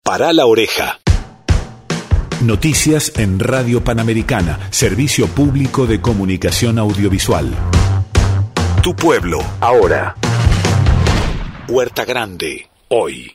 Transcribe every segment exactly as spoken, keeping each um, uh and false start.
Pará la oreja. Noticias en Radio Panamericana, servicio público de comunicación audiovisual. Tu pueblo, ahora. Huerta Grande, hoy.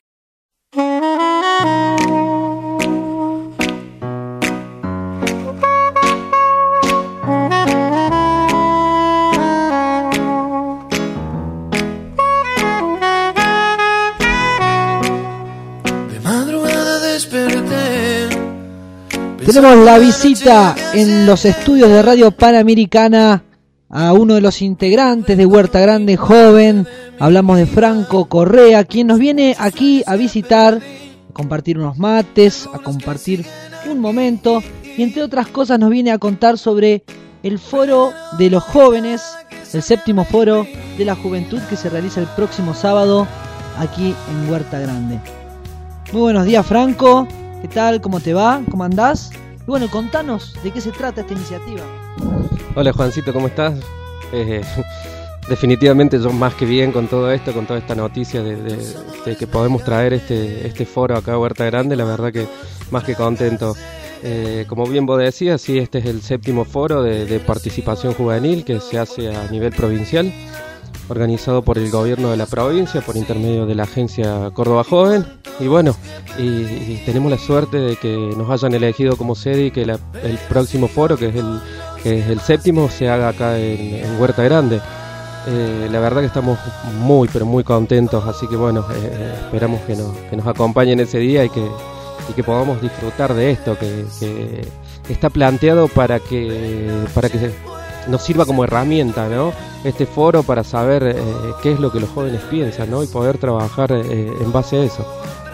Tenemos la visita en los estudios de Radio Panamericana a uno de los integrantes de Huerta Grande, joven. Hablamos de Franco Correa, quien nos viene aquí a visitar, a compartir unos mates, a compartir un momento y entre otras cosas nos viene a contar sobre el foro de los jóvenes, el séptimo foro de la juventud que se realiza el próximo sábado aquí en Huerta Grande. Muy buenos días, Franco. ¿Qué tal? ¿Cómo te va? ¿Cómo andás? Y bueno, contanos de qué se trata esta iniciativa. Hola, Juancito, ¿cómo estás? Eh, definitivamente yo más que bien con todo esto, con toda esta noticia de, de, de que podemos traer este, este foro acá a Huerta Grande, la verdad que más que contento. Eh, como bien vos decías, sí, este es el séptimo foro de, de participación juvenil que se hace a nivel provincial, organizado por el gobierno de la provincia por intermedio de la agencia Córdoba Joven. Y bueno, y, y tenemos la suerte de que nos hayan elegido como sede y que la, el próximo foro, que es el, que es el séptimo, se haga acá en, en Huerta Grande. Eh, la verdad que estamos muy, pero muy contentos, así que bueno, eh, esperamos que nos, que nos acompañen ese día y que, y que podamos disfrutar de esto, que, que está planteado para que, para que nos sirva como herramienta, ¿no? Este foro para saber eh, qué es lo que los jóvenes piensan, ¿no? Y poder trabajar eh, en base a eso.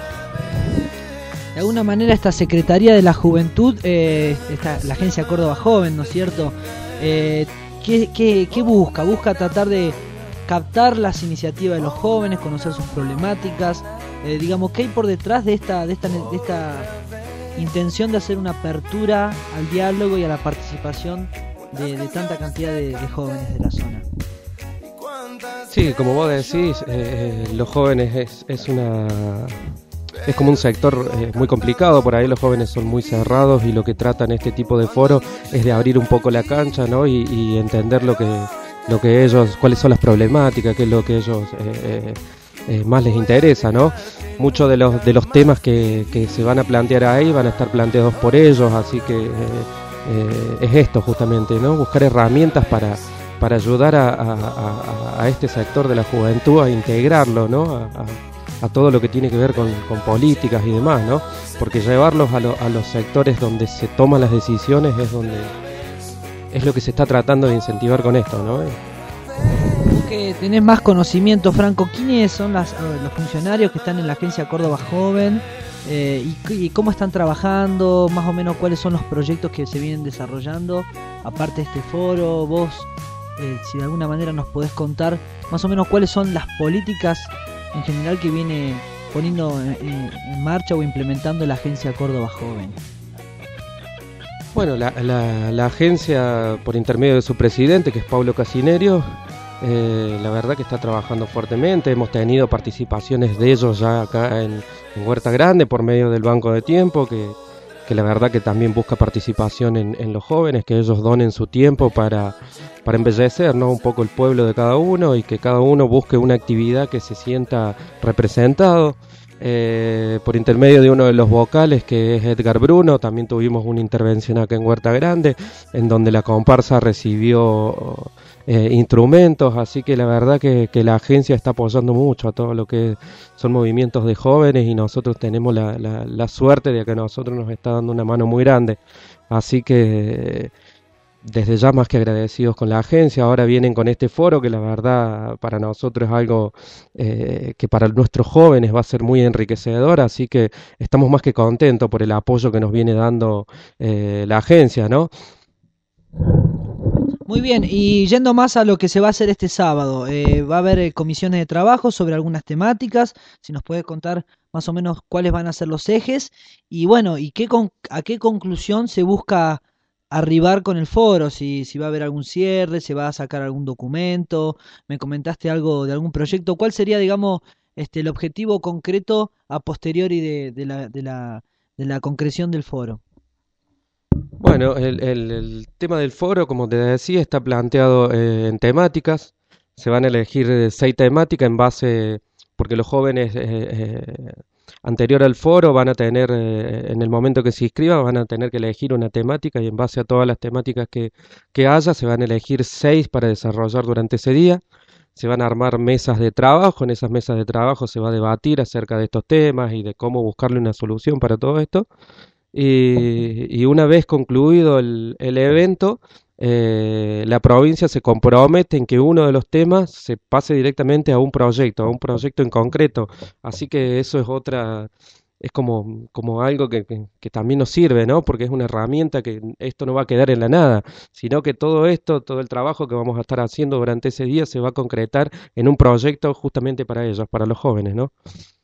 De alguna manera esta Secretaría de la Juventud, eh, esta, la Agencia Córdoba Joven, ¿no es cierto? Eh, ¿qué, qué, ¿Qué busca? Busca tratar de captar las iniciativas de los jóvenes, conocer sus problemáticas, eh, digamos, ¿qué hay por detrás de esta, de esta, de esta intención de hacer una apertura al diálogo y a la participación de, de tanta cantidad de, de jóvenes de la zona? Sí, como vos decís, eh, los jóvenes es, es una... Es como un sector eh, muy complicado, por ahí los jóvenes son muy cerrados y lo que tratan este tipo de foro es de abrir un poco la cancha, ¿no? Y, y entender lo que lo que ellos, cuáles son las problemáticas, qué es lo que ellos eh, eh, más les interesa, ¿no? Muchos de los de los temas que, que se van a plantear ahí van a estar planteados por ellos, así que eh, eh, es esto justamente, ¿no? Buscar herramientas para para ayudar a, a, a, a este sector de la juventud a integrarlo, ¿no? A, a, a todo lo que tiene que ver con, con políticas y demás, ¿no? Porque llevarlos a, lo, a los sectores donde se toman las decisiones es donde es lo que se está tratando de incentivar con esto, ¿no? Que tenés más conocimiento, Franco, ¿quiénes son las, los funcionarios que están en la Agencia Córdoba Joven? Eh, y, y cómo están trabajando, más o menos cuáles son los proyectos que se vienen desarrollando, aparte de este foro. Vos, eh, si de alguna manera nos podés contar más o menos cuáles son las políticas en general que viene poniendo en, en marcha o implementando la Agencia Córdoba Joven. Bueno, la, la, la agencia, por intermedio de su presidente, que es Pablo Casinerio, eh, la verdad que está trabajando fuertemente. Hemos tenido participaciones de ellos ya acá en, en Huerta Grande por medio del Banco de Tiempo, que, que la verdad que también busca participación en, en los jóvenes, que ellos donen su tiempo para, para embellecer, ¿no? Un poco el pueblo de cada uno y que cada uno busque una actividad que se sienta representado. Eh, por intermedio de uno de los vocales, que es Edgar Bruno, también tuvimos una intervención acá en Huerta Grande, en donde la comparsa recibió eh, instrumentos, así que la verdad que, que la agencia está apoyando mucho a todo lo que son movimientos de jóvenes y nosotros tenemos la, la, la suerte de que a nosotros nos está dando una mano muy grande, así que desde ya más que agradecidos con la agencia. Ahora vienen con este foro que la verdad para nosotros es algo eh, que para nuestros jóvenes va a ser muy enriquecedor, así que estamos más que contentos por el apoyo que nos viene dando eh, la agencia, ¿no? Muy bien, y yendo más a lo que se va a hacer este sábado, eh, va a haber eh, comisiones de trabajo sobre algunas temáticas, si nos puede contar más o menos cuáles van a ser los ejes, y bueno, y qué con, a qué conclusión se busca arribar con el foro, si, si va a haber algún cierre, se va a sacar algún documento, me comentaste algo de algún proyecto. ¿Cuál sería, digamos, este, el objetivo concreto a posteriori de, de, la, de, la, de la concreción del foro? Bueno, el, el, el tema del foro, como te decía, está planteado eh, en temáticas. Se van a elegir eh, seis temáticas en base, porque los jóvenes eh, eh, anterior al foro van a tener, eh, en el momento que se inscriban, van a tener que elegir una temática y en base a todas las temáticas que, que haya, se van a elegir seis para desarrollar durante ese día. Se van a armar mesas de trabajo, en esas mesas de trabajo se va a debatir acerca de estos temas y de cómo buscarle una solución para todo esto. Y, y una vez concluido el, el evento, eh, la provincia se compromete en que uno de los temas se pase directamente a un proyecto, a un proyecto en concreto. Así que eso es otra, es como, como algo que, que, que también nos sirve, ¿no? Porque es una herramienta que esto no va a quedar en la nada, sino que todo esto, todo el trabajo que vamos a estar haciendo durante ese día se va a concretar en un proyecto justamente para ellos, para los jóvenes, ¿no?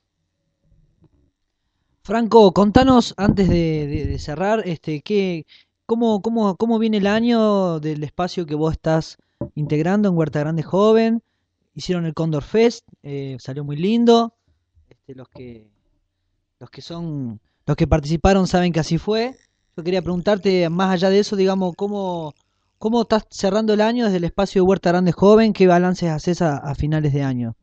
Franco, contanos antes de, de, de cerrar, este, ¿qué, cómo, cómo, cómo viene el año del espacio que vos estás integrando en Huerta Grande Joven? Hicieron el Cóndor Fest, eh, salió muy lindo. Este, los que los que son los que participaron saben que así fue. Yo quería preguntarte, más allá de eso, digamos, cómo cómo estás cerrando el año desde el espacio de Huerta Grande Joven, qué balances haces a, a finales de año.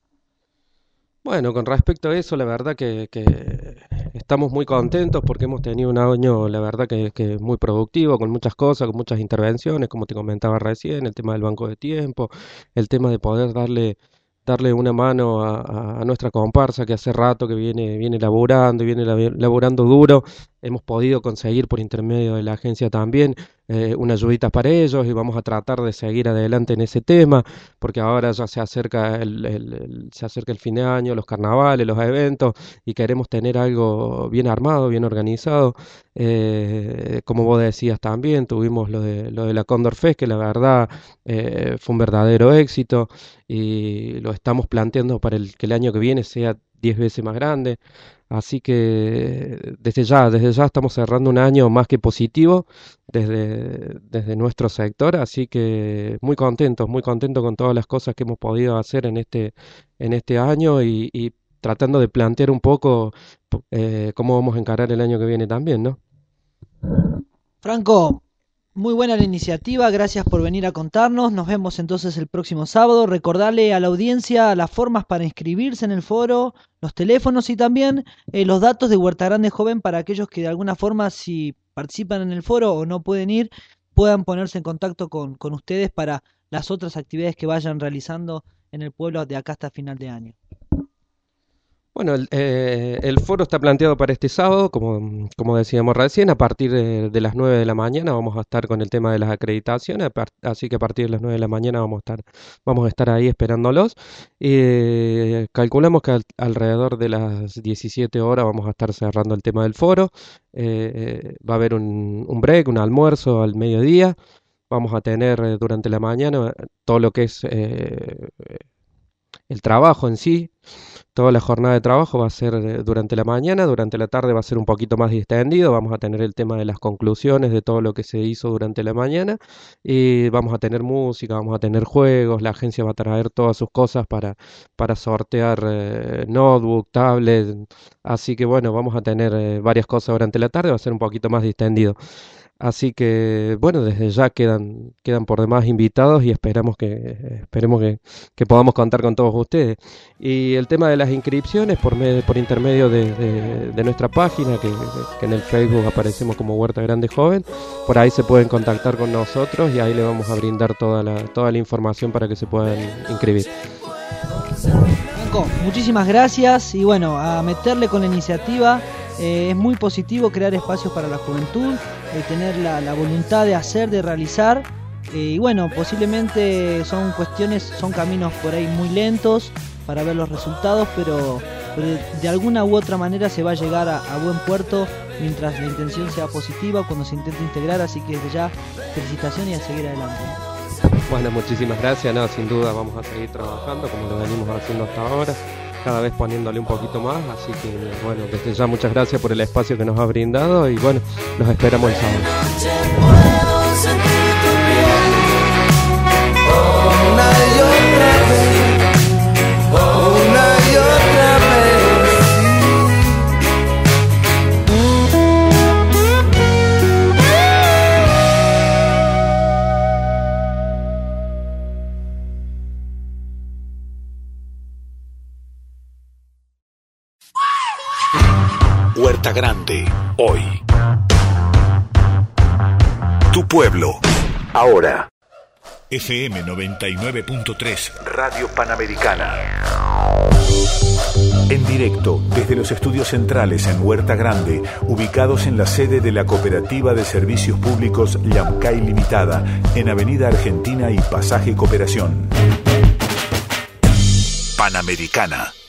Bueno, con respecto a eso, la verdad que, que estamos muy contentos porque hemos tenido un año, la verdad que, que muy productivo, con muchas cosas, con muchas intervenciones, como te comentaba recién, el tema del banco de tiempo, el tema de poder darle darle una mano a, a nuestra comparsa que hace rato que viene viene laburando y viene laburando duro. Hemos podido conseguir por intermedio de la agencia también eh, una ayudita para ellos y vamos a tratar de seguir adelante en ese tema porque ahora ya se acerca el, el, el, se acerca el fin de año, los carnavales, los eventos y queremos tener algo bien armado, bien organizado. Eh, como vos decías también, tuvimos lo de, lo de la Cóndor Fest, que la verdad eh, fue un verdadero éxito y lo estamos planteando para el, que el año que viene sea diez veces más grande. Así que desde ya, desde ya estamos cerrando un año más que positivo desde, desde nuestro sector, así que muy contentos, muy contentos con todas las cosas que hemos podido hacer en este, en este año y, y tratando de plantear un poco eh, cómo vamos a encarar el año que viene también, ¿no? Franco, muy buena la iniciativa, gracias por venir a contarnos. Nos vemos entonces el próximo sábado. Recordarle a la audiencia las formas para inscribirse en el foro, los teléfonos y también eh, los datos de Huerta Grande Joven para aquellos que de alguna forma, si participan en el foro o no pueden ir, puedan ponerse en contacto con, con ustedes para las otras actividades que vayan realizando en el pueblo de acá hasta final de año. Bueno, el, eh, el foro está planteado para este sábado, como, como decíamos recién, a partir de, de las nueve de la mañana vamos a estar con el tema de las acreditaciones, así que a partir de las nueve de la mañana vamos a estar, vamos a estar ahí esperándolos. Eh, calculamos que al, alrededor de las diecisiete horas vamos a estar cerrando el tema del foro, eh, va a haber un, un break, un almuerzo al mediodía, vamos a tener eh, durante la mañana todo lo que es eh, el trabajo en sí. Toda la jornada de trabajo va a ser durante la mañana, durante la tarde va a ser un poquito más distendido, vamos a tener el tema de las conclusiones de todo lo que se hizo durante la mañana y vamos a tener música, vamos a tener juegos, la agencia va a traer todas sus cosas para, para sortear eh, notebook, tablet, así que bueno, vamos a tener eh, varias cosas durante la tarde, va a ser un poquito más distendido. Así que, bueno, desde ya quedan, quedan por demás invitados y esperamos que, esperemos que, que podamos contar con todos ustedes. Y el tema de las inscripciones por, medio, por intermedio de, de, de nuestra página, que, que en el Facebook aparecemos como Huerta Grande Joven, por ahí se pueden contactar con nosotros y ahí le vamos a brindar toda la, toda la información para que se puedan inscribir. Franco, muchísimas gracias y bueno, a meterle con la iniciativa. Eh, es muy positivo crear espacios para la juventud, eh, tener la, la voluntad de hacer, de realizar eh, y bueno, posiblemente son cuestiones, son caminos por ahí muy lentos para ver los resultados, pero, pero de alguna u otra manera se va a llegar a, a buen puerto mientras la intención sea positiva cuando se intente integrar, así que desde ya felicitaciones y a seguir adelante. Bueno, muchísimas gracias, no, sin duda vamos a seguir trabajando como lo venimos haciendo hasta ahora, cada vez poniéndole un poquito más, así que bueno, desde ya muchas gracias por el espacio que nos ha brindado y bueno, los esperamos el sábado. Una y otra vez, una y otra vez. Huerta Grande, hoy. Tu pueblo, ahora. F M noventa y nueve punto tres, Radio Panamericana. en directo desde los estudios centrales en Huerta Grande, ubicados en la sede de la Cooperativa de Servicios Públicos Llamcay Limitada, en Avenida Argentina y Pasaje Cooperación. Panamericana.